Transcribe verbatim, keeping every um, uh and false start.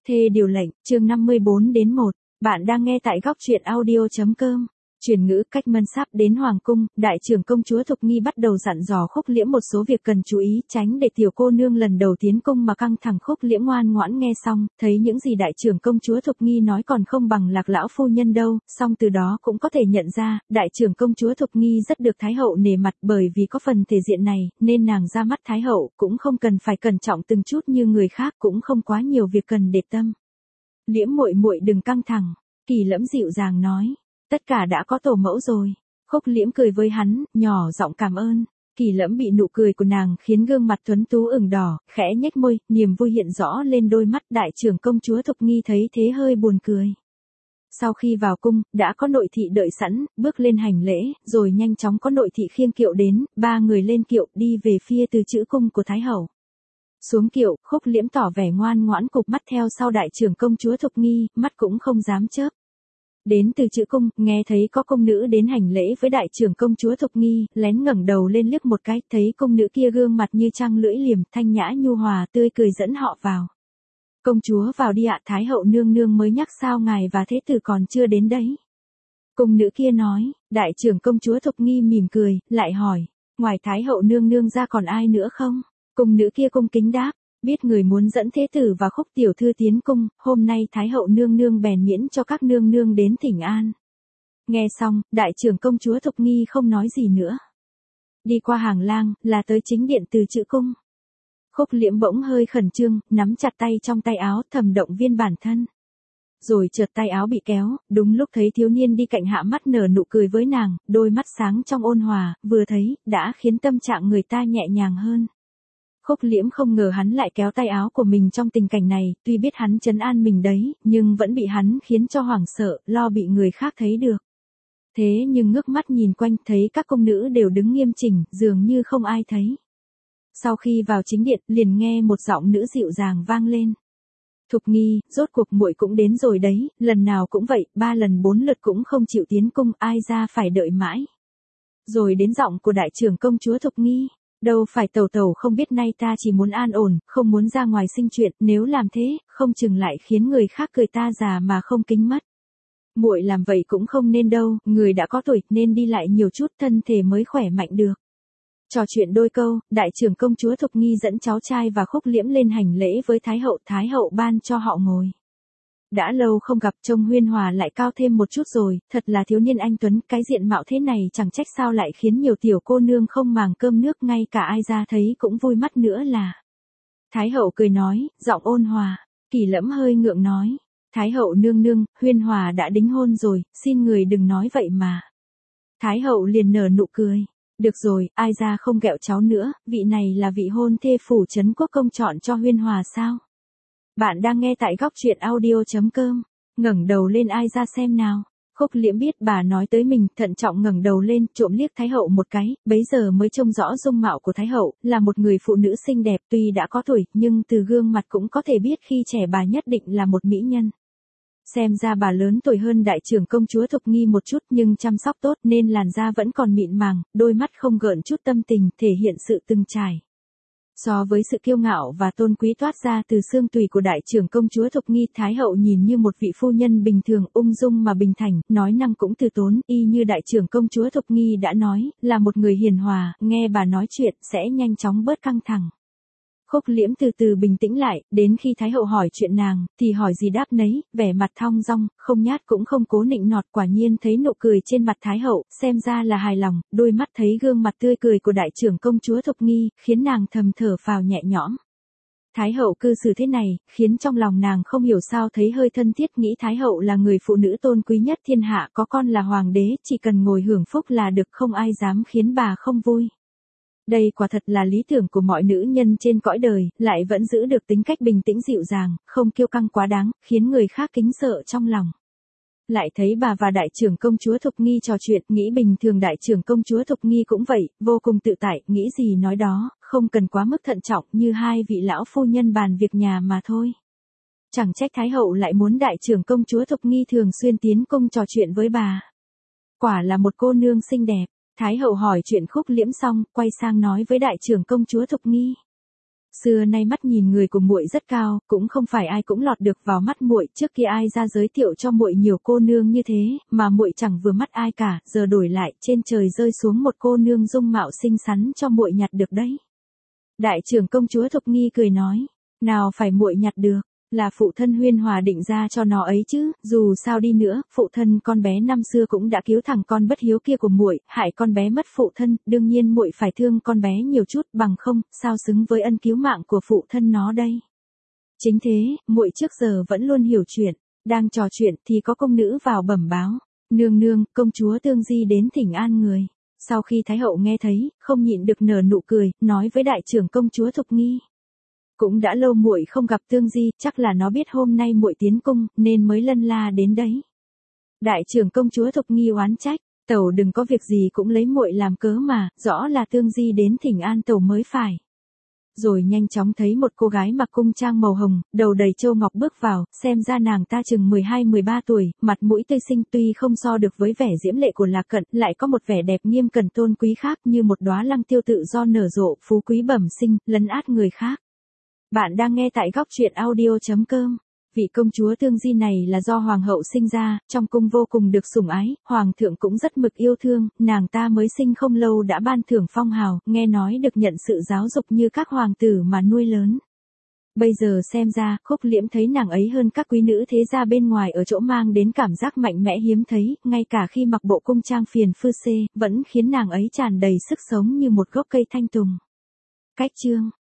Thê điều lệnh, chương năm mươi bốn đến một. Bạn đang nghe tại góc truyện audio.com. Truyền ngữ cách mân sắp đến Hoàng cung, đại trưởng công chúa Thục Nghi bắt đầu dặn dò Khúc Liễm một số việc cần chú ý, tránh để tiểu cô nương lần đầu tiến cung mà căng thẳng. Khúc Liễm ngoan ngoãn nghe xong, thấy những gì đại trưởng công chúa Thục Nghi nói còn không bằng Lạc lão phu nhân đâu, song từ đó cũng có thể nhận ra, đại trưởng công chúa Thục Nghi rất được Thái hậu nể mặt, bởi vì có phần thể diện này, nên nàng ra mắt Thái hậu cũng không cần phải cẩn trọng từng chút như người khác, cũng không quá nhiều việc cần để tâm. Liễm muội muội đừng căng thẳng, Kỳ Lẫm dịu dàng nói. Tất cả đã có tổ mẫu rồi. Khúc Liễm cười với hắn, nhỏ giọng cảm ơn. Kỳ Lẫm bị nụ cười của nàng khiến gương mặt tuấn tú ửng đỏ, khẽ nhếch môi, niềm vui hiện rõ lên đôi mắt. Đại trưởng công chúa Thục Nghi thấy thế hơi buồn cười. Sau khi vào cung, đã có nội thị đợi sẵn, bước lên hành lễ, rồi nhanh chóng có nội thị khiêng kiệu đến, ba người lên kiệu đi về phía từ chữ cung của Thái hậu. Xuống kiệu, Khúc Liễm tỏ vẻ ngoan ngoãn cụp mắt theo sau đại trưởng công chúa Thục Nghi, mắt cũng không dám chớp. Đến từ chữ cung, nghe thấy có công nữ đến hành lễ với đại trưởng công chúa Thục Nghi, lén ngẩng đầu lên liếc một cái, thấy công nữ kia gương mặt như trăng lưỡi liềm, thanh nhã nhu hòa, tươi cười dẫn họ vào. Công chúa vào đi ạ, Thái hậu nương nương mới nhắc sao ngài và thế tử còn chưa đến đấy. Công nữ kia nói, đại trưởng công chúa Thục Nghi mỉm cười, lại hỏi, ngoài Thái hậu nương nương ra còn ai nữa không? Công nữ kia cung kính đáp. Biết người muốn dẫn thế tử và Khúc tiểu thư tiến cung, hôm nay Thái hậu nương nương bèn miễn cho các nương nương đến thỉnh an. Nghe xong, đại trưởng công chúa Thục Nghi không nói gì nữa. Đi qua hàng lang, là tới chính điện từ chữ cung. Khúc Liễm bỗng hơi khẩn trương, nắm chặt tay trong tay áo, thầm động viên bản thân. Rồi chợt tay áo bị kéo, đúng lúc thấy thiếu niên đi cạnh hạ mắt nở nụ cười với nàng, đôi mắt sáng trong ôn hòa, vừa thấy, đã khiến tâm trạng người ta nhẹ nhàng hơn. Khúc Liễm không ngờ hắn lại kéo tay áo của mình trong tình cảnh này, tuy biết hắn trấn an mình đấy, nhưng vẫn bị hắn khiến cho hoảng sợ, lo bị người khác thấy được. Thế nhưng ngước mắt nhìn quanh, thấy các công nữ đều đứng nghiêm chỉnh, dường như không ai thấy. Sau khi vào chính điện, liền nghe một giọng nữ dịu dàng vang lên. Thục Nghi, rốt cuộc muội cũng đến rồi đấy, lần nào cũng vậy, ba lần bốn lượt cũng không chịu tiến cung, ai ra phải đợi mãi. Rồi đến giọng của đại trưởng công chúa Thục Nghi. Đâu phải tẩu tẩu không biết nay ta chỉ muốn an ổn, không muốn ra ngoài sinh chuyện, nếu làm thế, không chừng lại khiến người khác cười ta già mà không kính mất. Muội làm vậy cũng không nên đâu, người đã có tuổi, nên đi lại nhiều chút, thân thể mới khỏe mạnh được. Trò chuyện đôi câu, đại trưởng công chúa Thục Nghi dẫn cháu trai và Khúc Liễm lên hành lễ với Thái hậu, Thái hậu ban cho họ ngồi. Đã lâu không gặp, trông Huyên Hòa lại cao thêm một chút rồi, thật là thiếu niên anh tuấn, cái diện mạo thế này chẳng trách sao lại khiến nhiều tiểu cô nương không màng cơm nước, ngay cả ai ra thấy cũng vui mắt nữa là. Thái hậu cười nói, giọng ôn hòa. Kỳ Lẫm hơi ngượng nói, Thái hậu nương nương, Huyên Hòa đã đính hôn rồi, xin người đừng nói vậy mà. Thái hậu liền nở nụ cười, được rồi, ai ra không ghẹo cháu nữa, vị này là vị hôn thê phủ trấn quốc công chọn cho Huyên Hòa sao? Bạn đang nghe tại góc truyện audio.com. Ngẩng đầu lên ai ra xem nào. Khúc Liễm biết bà nói tới mình, thận trọng ngẩng đầu lên, trộm liếc Thái hậu một cái, bấy giờ mới trông rõ dung mạo của Thái hậu, là một người phụ nữ xinh đẹp, tuy đã có tuổi, nhưng từ gương mặt cũng có thể biết khi trẻ bà nhất định là một mỹ nhân. Xem ra bà lớn tuổi hơn đại trưởng công chúa Thục Nghi một chút, nhưng chăm sóc tốt nên làn da vẫn còn mịn màng, đôi mắt không gợn chút tâm tình, thể hiện sự từng trải. So với sự kiêu ngạo và tôn quý toát ra từ xương tủy của đại trưởng công chúa Thục Nghi, Thái hậu nhìn như một vị phu nhân bình thường, ung dung mà bình thản, nói năng cũng từ tốn, y như đại trưởng công chúa Thục Nghi đã nói, là một người hiền hòa, nghe bà nói chuyện sẽ nhanh chóng bớt căng thẳng. Khúc Liễm từ từ bình tĩnh lại, đến khi Thái hậu hỏi chuyện nàng, thì hỏi gì đáp nấy, vẻ mặt thong dong, không nhát cũng không cố nịnh nọt, quả nhiên thấy nụ cười trên mặt Thái hậu, xem ra là hài lòng, đôi mắt thấy gương mặt tươi cười của đại trưởng công chúa Thục Nghi, khiến nàng thầm thở phào nhẹ nhõm. Thái hậu cư xử thế này, khiến trong lòng nàng không hiểu sao thấy hơi thân thiết, nghĩ Thái hậu là người phụ nữ tôn quý nhất thiên hạ, có con là hoàng đế, chỉ cần ngồi hưởng phúc là được, không ai dám khiến bà không vui. Đây quả thật là lý tưởng của mọi nữ nhân trên cõi đời, lại vẫn giữ được tính cách bình tĩnh dịu dàng, không kiêu căng quá đáng, khiến người khác kính sợ trong lòng. Lại thấy bà và đại trưởng công chúa Thục Nghi trò chuyện, nghĩ bình thường đại trưởng công chúa Thục Nghi cũng vậy, vô cùng tự tại, nghĩ gì nói đó, không cần quá mức thận trọng, như hai vị lão phu nhân bàn việc nhà mà thôi. Chẳng trách Thái hậu lại muốn đại trưởng công chúa Thục Nghi thường xuyên tiến cung trò chuyện với bà. Quả là một cô nương xinh đẹp. Thái hậu hỏi chuyện Khúc Liễm xong, quay sang nói với đại trưởng công chúa Thục Nghi. Xưa nay mắt nhìn người của muội rất cao, cũng không phải ai cũng lọt được vào mắt muội, trước kia ai ra giới thiệu cho muội nhiều cô nương như thế, mà muội chẳng vừa mắt ai cả, giờ đổi lại, trên trời rơi xuống một cô nương dung mạo xinh xắn cho muội nhặt được đấy. Đại trưởng công chúa Thục Nghi cười nói, nào phải muội nhặt được, là phụ thân Huyên Hòa định ra cho nó ấy chứ, dù sao đi nữa, phụ thân con bé năm xưa cũng đã cứu thằng con bất hiếu kia của muội, hại con bé mất phụ thân, đương nhiên muội phải thương con bé nhiều chút, bằng không, sao xứng với ân cứu mạng của phụ thân nó đây. Chính thế, muội trước giờ vẫn luôn hiểu chuyện, đang trò chuyện thì có công nữ vào bẩm báo, nương nương, công chúa Tương Di đến thỉnh an người. Sau khi Thái hậu nghe thấy, không nhịn được nở nụ cười, nói với đại trưởng công chúa Thục Nghi. Cũng đã lâu muội không gặp Tương Di, chắc là nó biết hôm nay muội tiến cung, nên mới lân la đến đấy. Đại trưởng công chúa Thục Nghi oán trách, tẩu đừng có việc gì cũng lấy muội làm cớ mà, rõ là Tương Di đến thỉnh an tẩu mới phải. Rồi nhanh chóng thấy một cô gái mặc cung trang màu hồng, đầu đầy châu ngọc bước vào, xem ra nàng ta chừng mười hai mười ba tuổi, mặt mũi tươi xinh tuy không so được với vẻ diễm lệ của Lạc Cận, lại có một vẻ đẹp nghiêm cẩn tôn quý khác như một đóa lăng tiêu tự do nở rộ, phú quý bẩm sinh, lấn át người khác. Bạn đang nghe tại góc truyện audio chấm com. Vị công chúa Tương Di này là do hoàng hậu sinh ra, trong cung vô cùng được sủng ái, hoàng thượng cũng rất mực yêu thương, nàng ta mới sinh không lâu đã ban thưởng phong hào, nghe nói được nhận sự giáo dục như các hoàng tử mà nuôi lớn. Bây giờ xem ra, Khúc Liễm thấy nàng ấy hơn các quý nữ thế gia bên ngoài ở chỗ mang đến cảm giác mạnh mẽ hiếm thấy, ngay cả khi mặc bộ cung trang phiền phư xê, vẫn khiến nàng ấy tràn đầy sức sống như một gốc cây thanh tùng. Cách chương